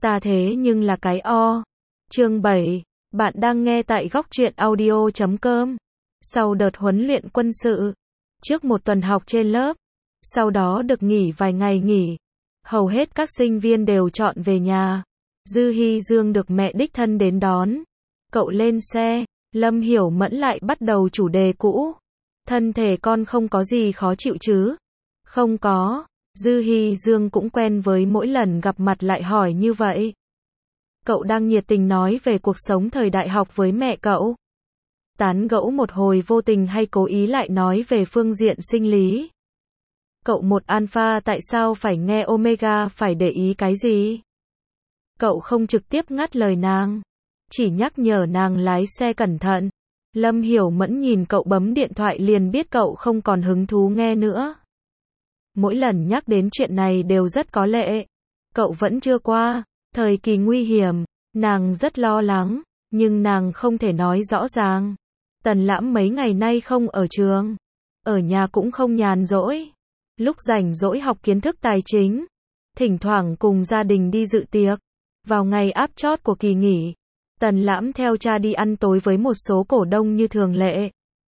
Ta thế nhưng là cái o. Chương 7. Bạn đang nghe tại góc truyện audio.com. Sau đợt huấn luyện quân sự, trước một tuần học trên lớp, sau đó được nghỉ vài ngày nghỉ, hầu hết các sinh viên đều chọn về nhà. Dư Hi Dương được mẹ đích thân đến đón. Cậu lên xe, Lâm Hiểu Mẫn lại bắt đầu chủ đề cũ. Thân thể con không có gì khó chịu chứ? Không có. Dư Hi Dương cũng quen với mỗi lần gặp mặt lại hỏi như vậy. Cậu đang nhiệt tình nói về cuộc sống thời đại học với mẹ cậu. Tán gẫu một hồi vô tình hay cố ý lại nói về phương diện sinh lý. Cậu một alpha tại sao phải nghe omega, phải để ý cái gì? Cậu không trực tiếp ngắt lời nàng, chỉ nhắc nhở nàng lái xe cẩn thận. Lâm Hiểu Mẫn nhìn cậu bấm điện thoại liền biết cậu không còn hứng thú nghe nữa. Mỗi lần nhắc đến chuyện này đều rất có lệ. Cậu vẫn chưa qua thời kỳ nguy hiểm, nàng rất lo lắng, nhưng nàng không thể nói rõ ràng. Tần Lãm mấy ngày nay không ở trường, ở nhà cũng không nhàn rỗi. Lúc rảnh rỗi học kiến thức tài chính, thỉnh thoảng cùng gia đình đi dự tiệc. Vào ngày áp chót của kỳ nghỉ, Tần Lãm theo cha đi ăn tối với một số cổ đông như thường lệ.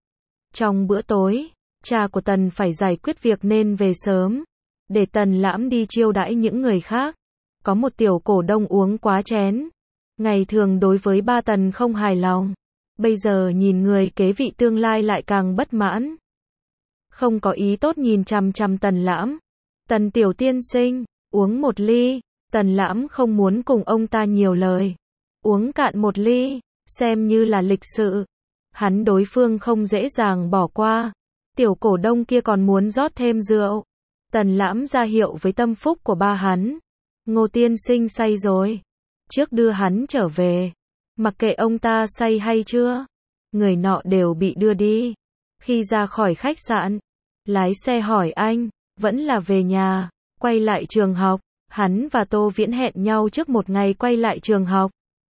Trong bữa tối, cha của Tần phải giải quyết việc nên về sớm, để Tần Lãm đi chiêu đãi những người khác. Có một tiểu cổ đông uống quá chén. Ngày thường đối với ba Tần không hài lòng. Bây giờ nhìn người kế vị tương lai lại càng bất mãn. Không có ý tốt nhìn chằm chằm Tần Lãm. Tần tiểu tiên sinh, uống một ly. Tần Lãm không muốn cùng ông ta nhiều lời. Uống cạn một ly, xem như là lịch sự. Hắn đối phương không dễ dàng bỏ qua. Tiểu cổ đông kia còn muốn rót thêm rượu. Tần Lãm ra hiệu với tâm phúc của ba hắn. Ngô tiên sinh say rồi. Trước đưa hắn trở về. Mặc kệ ông ta say hay chưa, người nọ đều bị đưa đi. Khi ra khỏi khách sạn, lái xe hỏi anh, vẫn là về nhà, quay lại trường học. Hắn và Tô Viễn hẹn nhau trước một ngày quay lại trường học.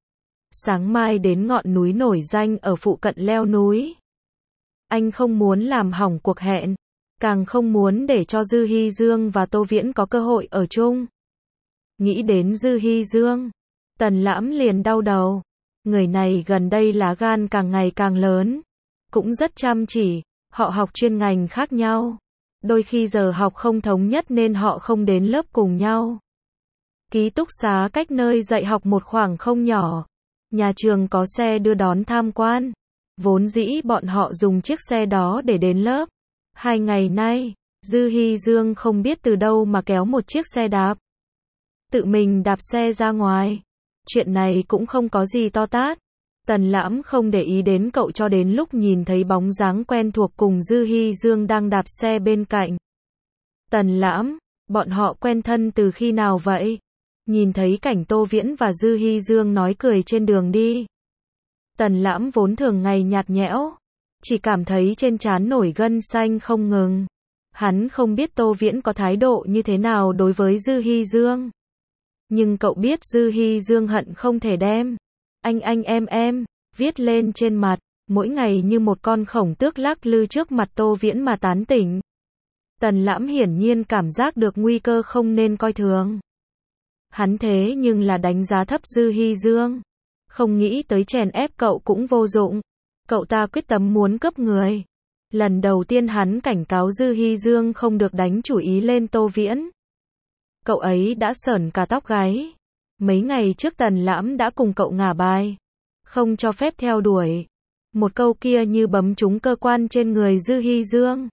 Sáng mai đến ngọn núi nổi danh ở phụ cận leo núi. Anh không muốn làm hỏng cuộc hẹn, càng không muốn để cho Dư Hi Dương và Tô Viễn có cơ hội ở chung. Nghĩ đến Dư Hi Dương, Tần Lãm liền đau đầu. Người này gần đây lá gan càng ngày càng lớn, cũng rất chăm chỉ, họ học chuyên ngành khác nhau. Đôi khi giờ học không thống nhất nên họ không đến lớp cùng nhau. Ký túc xá cách nơi dạy học một khoảng không nhỏ. Nhà trường có xe đưa đón tham quan. Vốn dĩ bọn họ dùng chiếc xe đó để đến lớp. 2 ngày nay, Dư Hi Dương không biết từ đâu mà kéo một chiếc xe đạp. Tự mình đạp xe ra ngoài. Chuyện này cũng không có gì to tát. Tần Lãm không để ý đến cậu cho đến lúc nhìn thấy bóng dáng quen thuộc cùng Dư Hi Dương đang đạp xe bên cạnh. Tần Lãm, bọn họ quen thân từ khi nào vậy? Nhìn thấy cảnh Tô Viễn và Dư Hi Dương nói cười trên đường đi. Tần Lãm vốn thường ngày nhạt nhẽo, chỉ cảm thấy trên trán nổi gân xanh không ngừng. Hắn không biết Tô Viễn có thái độ như thế nào đối với Dư Hi Dương. Nhưng cậu biết Dư Hi Dương hận không thể đem anh em viết lên trên mặt, mỗi ngày như một con khổng tước lắc lư trước mặt Tô Viễn mà tán tỉnh. Tần Lãm hiển nhiên cảm giác được nguy cơ không nên coi thường. Hắn thế nhưng là đánh giá thấp Dư Hi Dương, không nghĩ tới chèn ép cậu cũng vô dụng. Cậu ta quyết tâm muốn cướp người. Lần đầu tiên hắn cảnh cáo Dư Hi Dương không được đánh chủ ý lên Tô Viễn. Cậu ấy đã sởn cả tóc gáy. Mấy ngày trước Tần Lãm đã cùng cậu ngả bài, không cho phép theo đuổi. Một câu kia như bấm trúng cơ quan trên người Dư Hi Dương.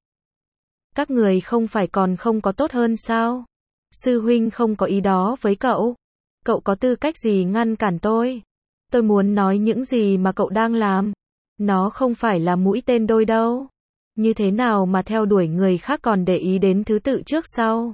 Các người không phải còn không có tốt hơn sao? Sư huynh không có ý đó với cậu. Cậu có tư cách gì ngăn cản tôi? Tôi muốn nói những gì mà cậu đang làm. Nó không phải là mũi tên đôi đâu. Như thế nào mà theo đuổi người khác còn để ý đến thứ tự trước sau?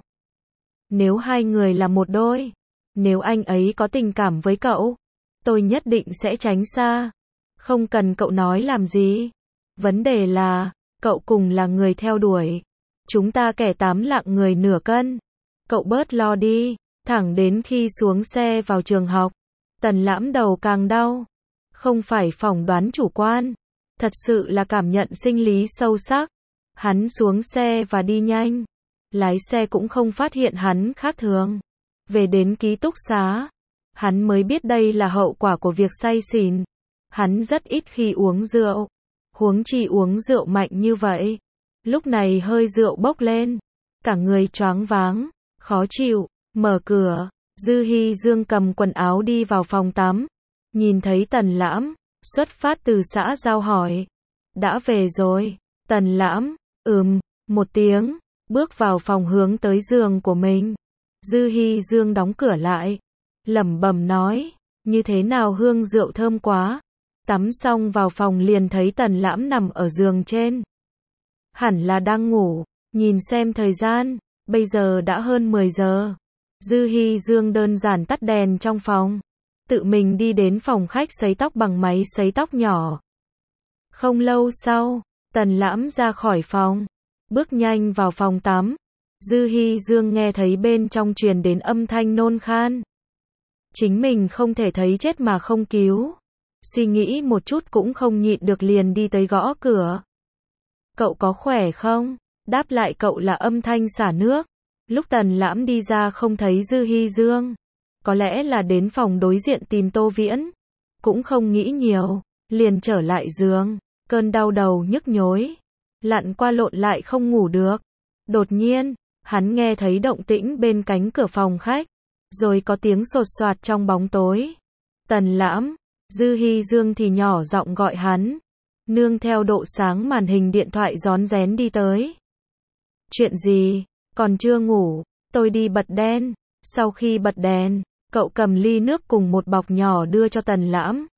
Nếu hai người là một đôi, nếu anh ấy có tình cảm với cậu, tôi nhất định sẽ tránh xa. Không cần cậu nói làm gì. Vấn đề là, cậu cùng là người theo đuổi. Chúng ta kẻ 8 lạng người nửa cân. Cậu bớt lo đi. Thẳng đến khi xuống xe vào trường học, Tần Lãm đầu càng đau. Không phải phỏng đoán chủ quan, thật sự là cảm nhận sinh lý sâu sắc. Hắn xuống xe và đi nhanh. Lái xe cũng không phát hiện hắn khác thường. Về đến ký túc xá, Hắn mới biết đây là hậu quả của việc say xỉn. Hắn rất ít khi uống rượu. Huống chi uống rượu mạnh như vậy. Lúc này hơi rượu bốc lên. Cả người choáng váng, khó chịu, mở cửa. Dư Hi Dương cầm quần áo đi vào phòng tắm. Nhìn thấy Tần Lãm, xuất phát từ xã giao hỏi. Đã về rồi. Tần Lãm, một tiếng, bước vào phòng hướng tới giường của mình. Dư Hi Dương đóng cửa lại, lẩm bẩm nói, như thế nào hương rượu thơm quá. Tắm xong vào phòng liền thấy Tần Lãm nằm ở giường trên. Hẳn là đang ngủ, nhìn xem thời gian, bây giờ đã hơn 10 giờ. Dư Hi Dương đơn giản tắt đèn trong phòng, tự mình đi đến phòng khách sấy tóc bằng máy sấy tóc nhỏ. Không lâu sau, Tần Lãm ra khỏi phòng, bước nhanh vào phòng tắm. Dư Hi Dương nghe thấy bên trong truyền đến âm thanh nôn khan. Chính mình không thể thấy chết mà không cứu. Suy nghĩ một chút cũng không nhịn được liền đi tới gõ cửa. Cậu có khỏe không? Đáp lại cậu là âm thanh xả nước. Lúc Tần Lãm đi ra không thấy Dư Hi Dương. Có lẽ là đến phòng đối diện tìm Tô Viễn. Cũng không nghĩ nhiều, liền trở lại giường. Cơn đau đầu nhức nhối. Lặn qua lộn lại không ngủ được. Đột nhiên, hắn nghe thấy động tĩnh bên cánh cửa phòng khách. Rồi có tiếng sột soạt trong bóng tối. Tần Lãm, Dư Hi Dương thì nhỏ giọng gọi hắn. Nương theo độ sáng màn hình điện thoại rón rén đi tới. Chuyện gì? Còn chưa ngủ, tôi đi bật đèn. Sau khi bật đèn, cậu cầm ly nước cùng một bọc nhỏ đưa cho Tần Lãm.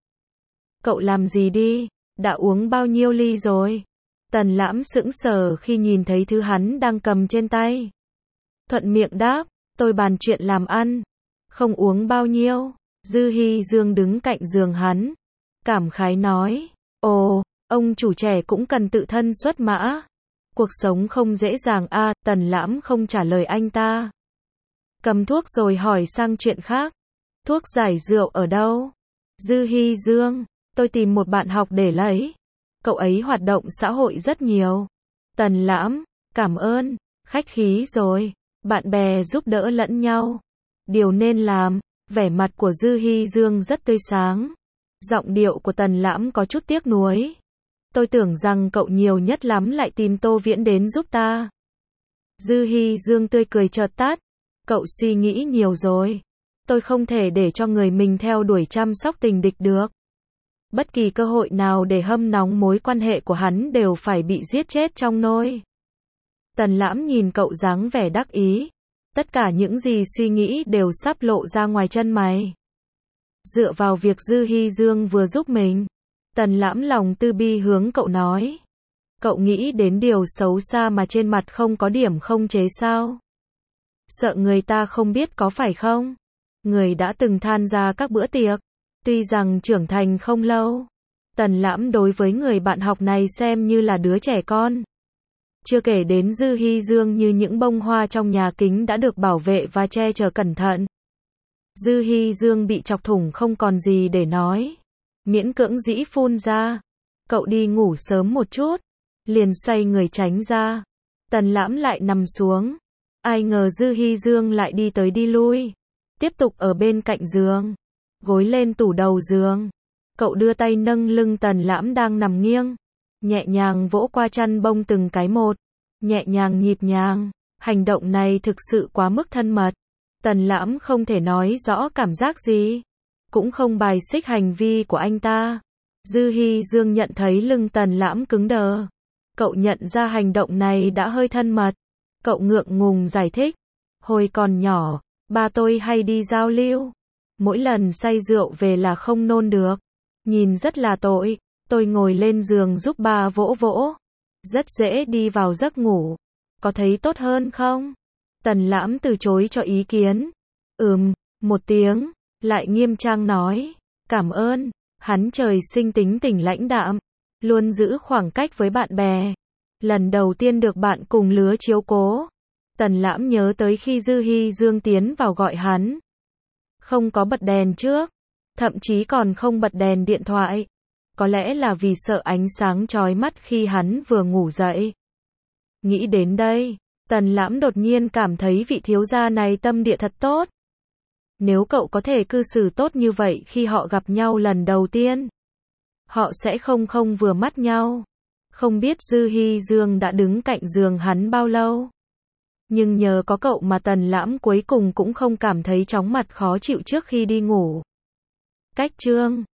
Cậu làm gì đi? Đã uống bao nhiêu ly rồi? Tần Lãm sững sờ khi nhìn thấy thứ hắn đang cầm trên tay. Thuận miệng đáp, tôi bàn chuyện làm ăn. Không uống bao nhiêu. Dư Hi Dương đứng cạnh giường hắn. Cảm khái nói, ồ, ông chủ trẻ cũng cần tự thân xuất mã. Cuộc sống không dễ dàng a. Tần Lãm không trả lời anh ta. Cầm thuốc rồi hỏi sang chuyện khác. Thuốc giải rượu ở đâu? Dư Hi Dương, tôi tìm một bạn học để lấy. Cậu ấy hoạt động xã hội rất nhiều. Tần Lãm, cảm ơn, khách khí rồi. Bạn bè giúp đỡ lẫn nhau. Điều nên làm. Vẻ mặt của Dư Hi Dương rất tươi sáng. Giọng điệu của Tần Lãm có chút tiếc nuối. Tôi tưởng rằng cậu nhiều nhất lắm lại tìm Tô Viễn đến giúp ta. Dư Hi Dương tươi cười chợt tắt. Cậu suy nghĩ nhiều rồi. Tôi không thể để cho người mình theo đuổi chăm sóc tình địch được. Bất kỳ cơ hội nào để hâm nóng mối quan hệ của hắn đều phải bị giết chết trong nôi. Tần Lãm nhìn cậu dáng vẻ đắc ý. Tất cả những gì suy nghĩ đều sắp lộ ra ngoài chân mày. Dựa vào việc Dư Hi Dương vừa giúp mình, Tần Lãm lòng từ bi hướng cậu nói. Cậu nghĩ đến điều xấu xa mà trên mặt không có điểm không chế sao? Sợ người ta không biết có phải không? Người đã từng tham gia các bữa tiệc. Tuy rằng trưởng thành không lâu. Tần Lãm đối với người bạn học này xem như là đứa trẻ con. Chưa kể đến Dư Hi Dương như những bông hoa trong nhà kính đã được bảo vệ và che chở cẩn thận. Dư Hi Dương bị chọc thủng không còn gì để nói. Miễn cưỡng dĩ phun ra. Cậu đi ngủ sớm một chút. Liền xoay người tránh ra. Tần Lãm lại nằm xuống. Ai ngờ Dư Hi Dương lại đi tới đi lui. Tiếp tục ở bên cạnh giường. Gối lên tủ đầu giường. Cậu đưa tay nâng lưng Tần Lãm đang nằm nghiêng. Nhẹ nhàng vỗ qua chăn bông từng cái một. Nhẹ nhàng nhịp nhàng. Hành động này thực sự quá mức thân mật. Tần Lãm không thể nói rõ cảm giác gì. Cũng không bài xích hành vi của anh ta. Dư Hi Dương nhận thấy lưng Tần Lãm cứng đờ. Cậu nhận ra hành động này đã hơi thân mật. Cậu ngượng ngùng giải thích. Hồi còn nhỏ, ba tôi hay đi giao lưu. Mỗi lần say rượu về là không nôn được. Nhìn rất là tội. Tôi ngồi lên giường giúp ba vỗ vỗ. Rất dễ đi vào giấc ngủ. Có thấy tốt hơn không? Tần Lãm từ chối cho ý kiến. Một tiếng. Lại nghiêm trang nói. Cảm ơn. Hắn trời sinh tính tình lãnh đạm. Luôn giữ khoảng cách với bạn bè. Lần đầu tiên được bạn cùng lứa chiếu cố. Tần Lãm nhớ tới khi Dư Hi Dương tiến vào gọi hắn. Không có bật đèn trước. Thậm chí còn không bật đèn điện thoại. Có lẽ là vì sợ ánh sáng chói mắt khi hắn vừa ngủ dậy. Nghĩ đến đây, Tần Lãm đột nhiên cảm thấy vị thiếu gia này tâm địa thật tốt. Nếu cậu có thể cư xử tốt như vậy khi họ gặp nhau lần đầu tiên, họ sẽ không vừa mắt nhau. Không biết Dư Hi Dương đã đứng cạnh giường hắn bao lâu. Nhưng nhờ có cậu mà Tần Lãm cuối cùng cũng không cảm thấy chóng mặt khó chịu trước khi đi ngủ. Cách chương